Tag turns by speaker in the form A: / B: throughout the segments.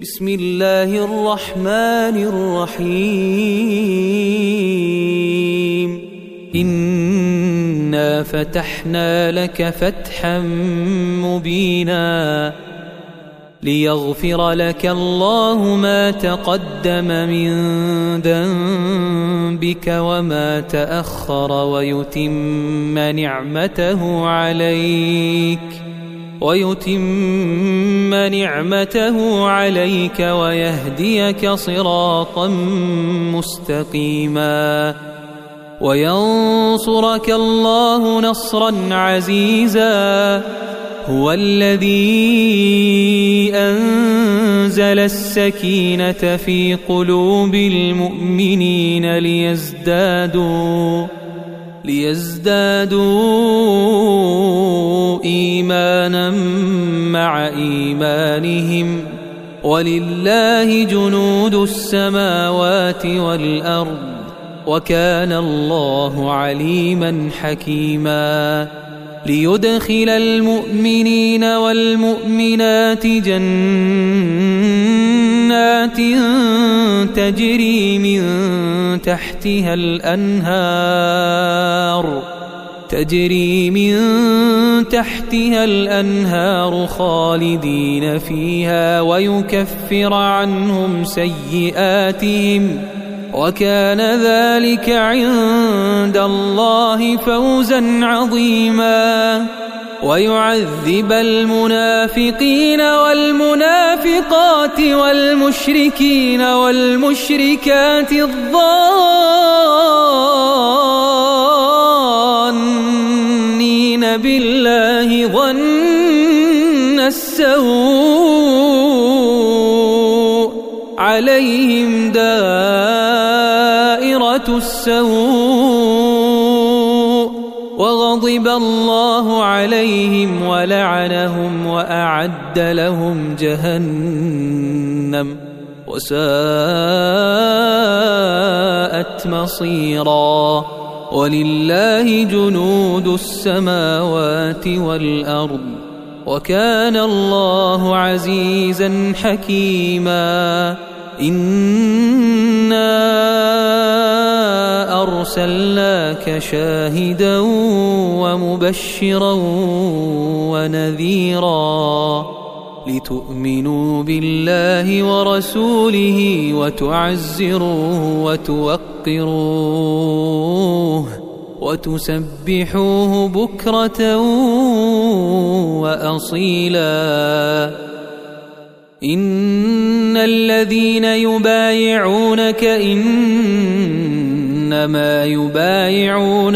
A: بسم الله الرحمن الرحيم إنا فتحنا لك فتحا مبينا ليغفر لك الله ما تقدم من ذنبك وما تأخر ويتم نعمته عليك ويهديك صراطا مستقيما وينصرك الله نصرا عزيزا هو الذي أنزل السكينة في قلوب المؤمنين ليزدادوا إيمانا مع إيمانهم ولله جنود السماوات والأرض وكان الله عليما حكيما ليدخل المؤمنين والمؤمنات جنات تجري من تحتها الأنهار خالدين فيها ويكفر عنهم سيئاتهم وكان ذلك عند الله فوزا عظيما ويعذب المنافقين والمنافقات والمشركين والمشركات الظانين بالله ظن السوء عليهم دائرة السوء وغضب الله عليهم ولعنهم وأعد لهم جهنم وساءت مصيرا ولله جنود السماوات والأرض وكان الله عزيزا حكيما إنا أرسلناك شاهدا ومبشرا ونذيرا لتؤمنوا بالله ورسوله وتعزروه وتوقروه وتسبحوه بكرة وأصيلا إن الذين يبايعونك إنما يبايعون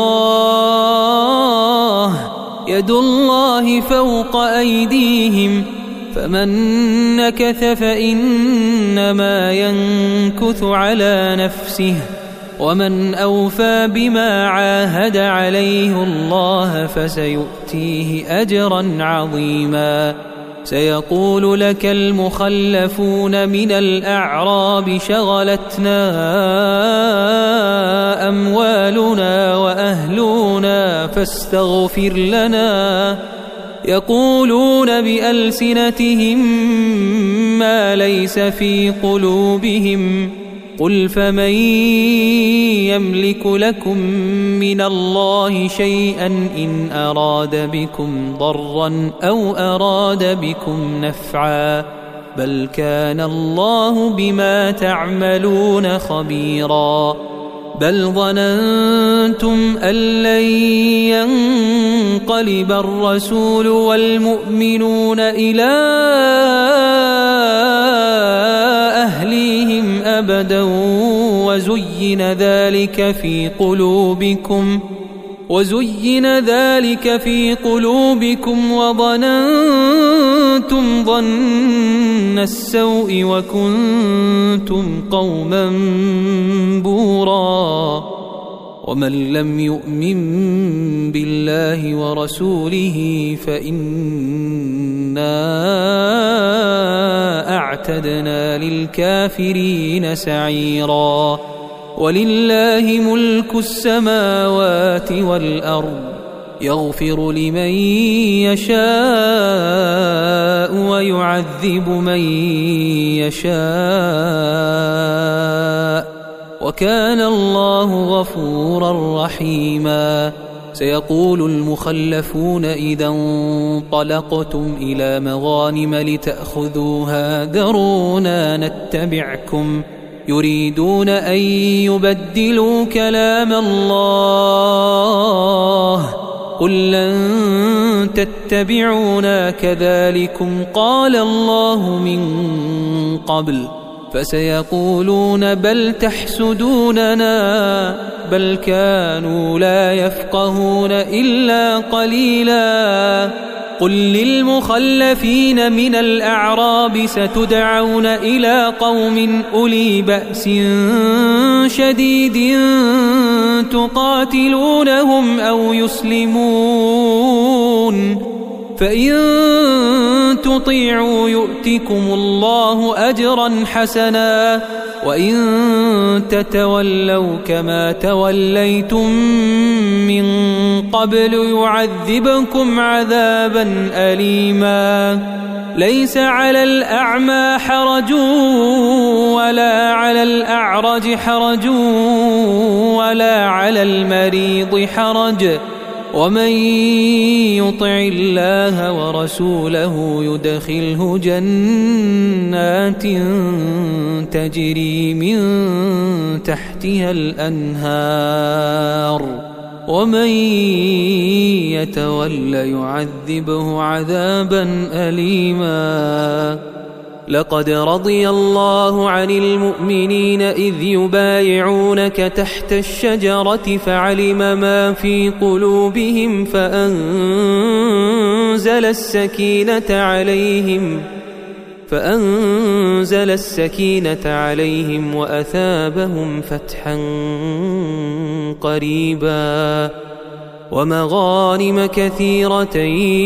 A: الله يد الله فوق أيديهم فمن نكث فإنما ينكث على نفسه ومن أوفى بما عاهد عليه الله فسيؤتيه أجرا عظيما سيقول لك المخلفون من الأعراب شغلتنا أموالنا وأهلنا فاستغفر لنا يقولون بألسنتهم ما ليس في قلوبهم قل فمن يملك لكم من الله شيئا إن أراد بكم ضرا أو أراد بكم نفعا بل كان الله بما تعملون خبيرا بل ظننتم أن لن ينقلب الرسول والمؤمنون إلى أهليهم أبدا وزين ذلك في قلوبكم وظننتم ظن السوء وكنتم قوما بورا ومن لم يؤمن بالله ورسوله فإنا أعتدنا للكافرين سعيرا ولله ملك السماوات والأرض يغفر لمن يشاء ويعذب من يشاء وكان الله غفورا رحيما. سيقول المخلفون إذا انطلقتم إلى مغانم لتأخذوها ذرونا نتبعكم يريدون أن يبدلوا كلام الله قل لن تتبعونا كذلكم قال الله من قبل فسيقولون بل تحسدوننا بل كانوا لا يفقهون إلا قليلا. قل للمخلفين من الأعراب ستدعون إلى قوم أولي بأس شديد تقاتلونهم أو يسلمون فإن تطيعوا يؤتكم الله أجرا حسنا وإن تتولوا كما توليتم من قبل يعذبكم عذابا أليما. ليس على الأعمى حرج ولا على الأعرج حرج ولا على المريض حرج ومن يطع الله ورسوله يدخله جنات تجري من تحتها الأنهار ومن يتول يعذبه عذابا أليما. لقد رضي الله عن المؤمنين إذ يبايعونك تحت الشجرة فعلم ما في قلوبهم فأنزل السكينة عليهم وأثابهم فتحا قريبا ومغانم كثيرة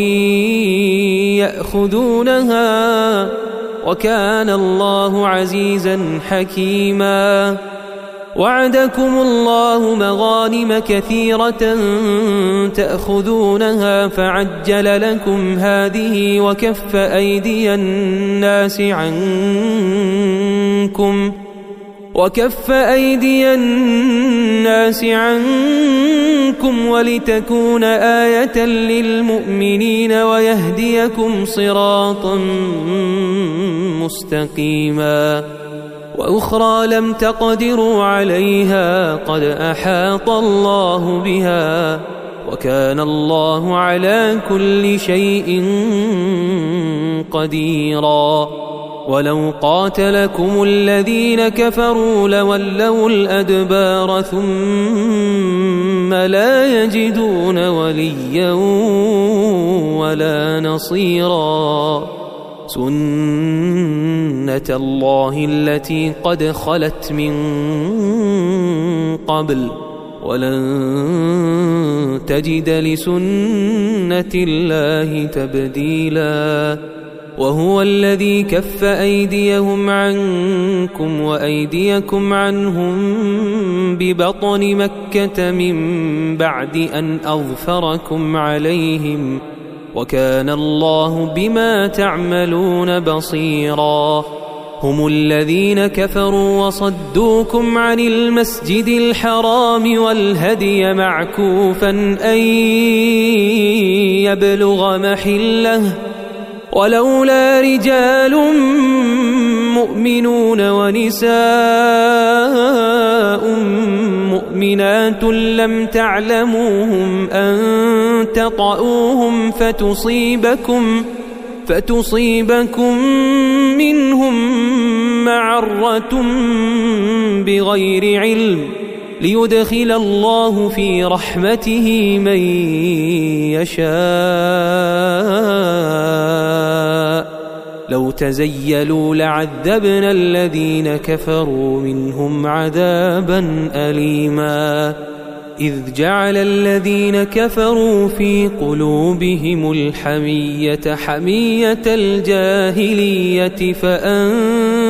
A: يأخذونها وكان الله عزيزا حكيما. وعدكم الله مغانم كثيرة تأخذونها فعجل لكم هذه وكف أيدي الناس عنكم ولتكون آية للمؤمنين ويهديكم صراطا مستقيما. وأخرى لم تقدروا عليها قد أحاط الله بها وكان الله على كل شيء قديرا. ولو قاتلكم الذين كفروا لولوا الأدبار ثم لا يجدون وليا ولا نصيرا. سنة الله التي قد خلت من قبل ولن تجد لسنة الله تبديلا. وهو الذي كف أيديهم عنكم وأيديكم عنهم ببطن مكة من بعد أن أظفركم عليهم وكان الله بما تعملون بصيرا. هم الذين كفروا وصدوكم عن المسجد الحرام والهدي معكوفا أن يبلغ محله ولولا رجال مؤمنون ونساء مؤمنات لم تعلموهم أن تطؤوهم فتصيبكم منهم معرة بغير علم ليدخل الله في رحمته من يشاء. لو تزيلوا لعذبنا الذين كفروا منهم عذابا أليما. إذ جعل الذين كفروا في قلوبهم الحمية حمية الجاهلية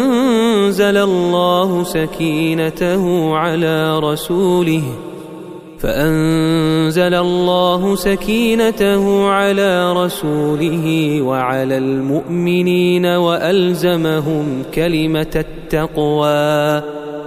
A: فأنزل الله سكينته على رسوله فأنزل الله سكينته على رسوله وعلى المؤمنين وألزمهم كلمة التقوى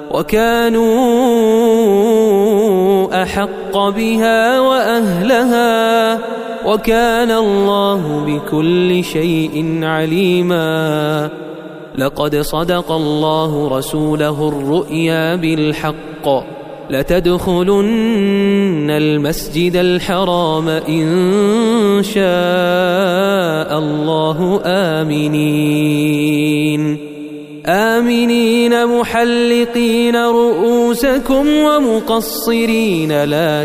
A: وكانوا أحق بها وأهلها وكان الله بكل شيء عليما. لقد صدق الله رسوله الرؤيا بالحق لتدخلن المسجد الحرام إن شاء الله آمنين محلقين رؤوسكم ومقصرين لا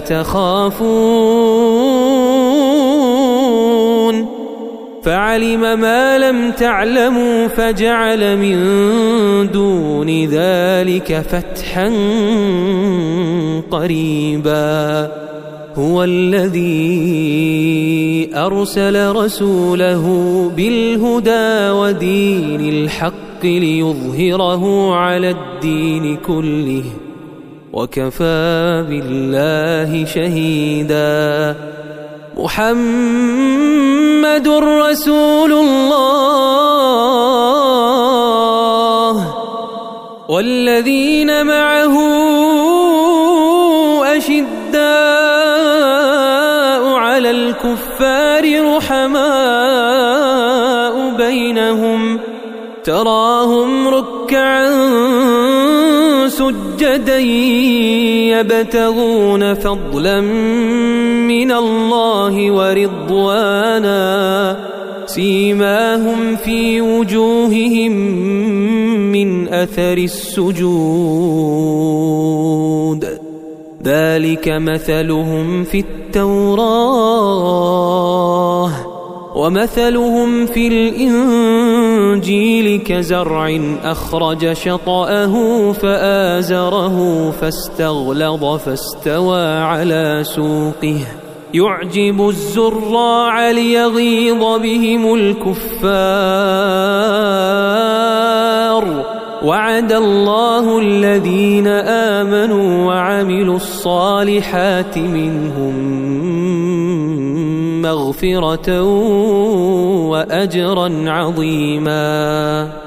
A: تخافون فعلم ما لم تعلموا فجعل من دون ذلك فتحا قريبا. هو الذي أرسل رسوله بالهدى ودين الحق ليظهره على الدين كله وكفى بالله شهيدا. محمد رسول الله والذين معه أشداء على الكفار رحماء بينهم تراهم ركعا سجدا يبتغون فضلا من الله ورضوانا سيماهم في وجوههم من أثر السجود ذلك مثلهم في التوراة ومثلهم في الإنجيل كزرع أخرج شطأه فآزره فاستغلظ فاستوى على سوقه يعجب الزراع ليغيظ بهم الكفار. وعد الله الذين آمنوا وعملوا الصالحات منهم مغفرة وأجرا عظيما.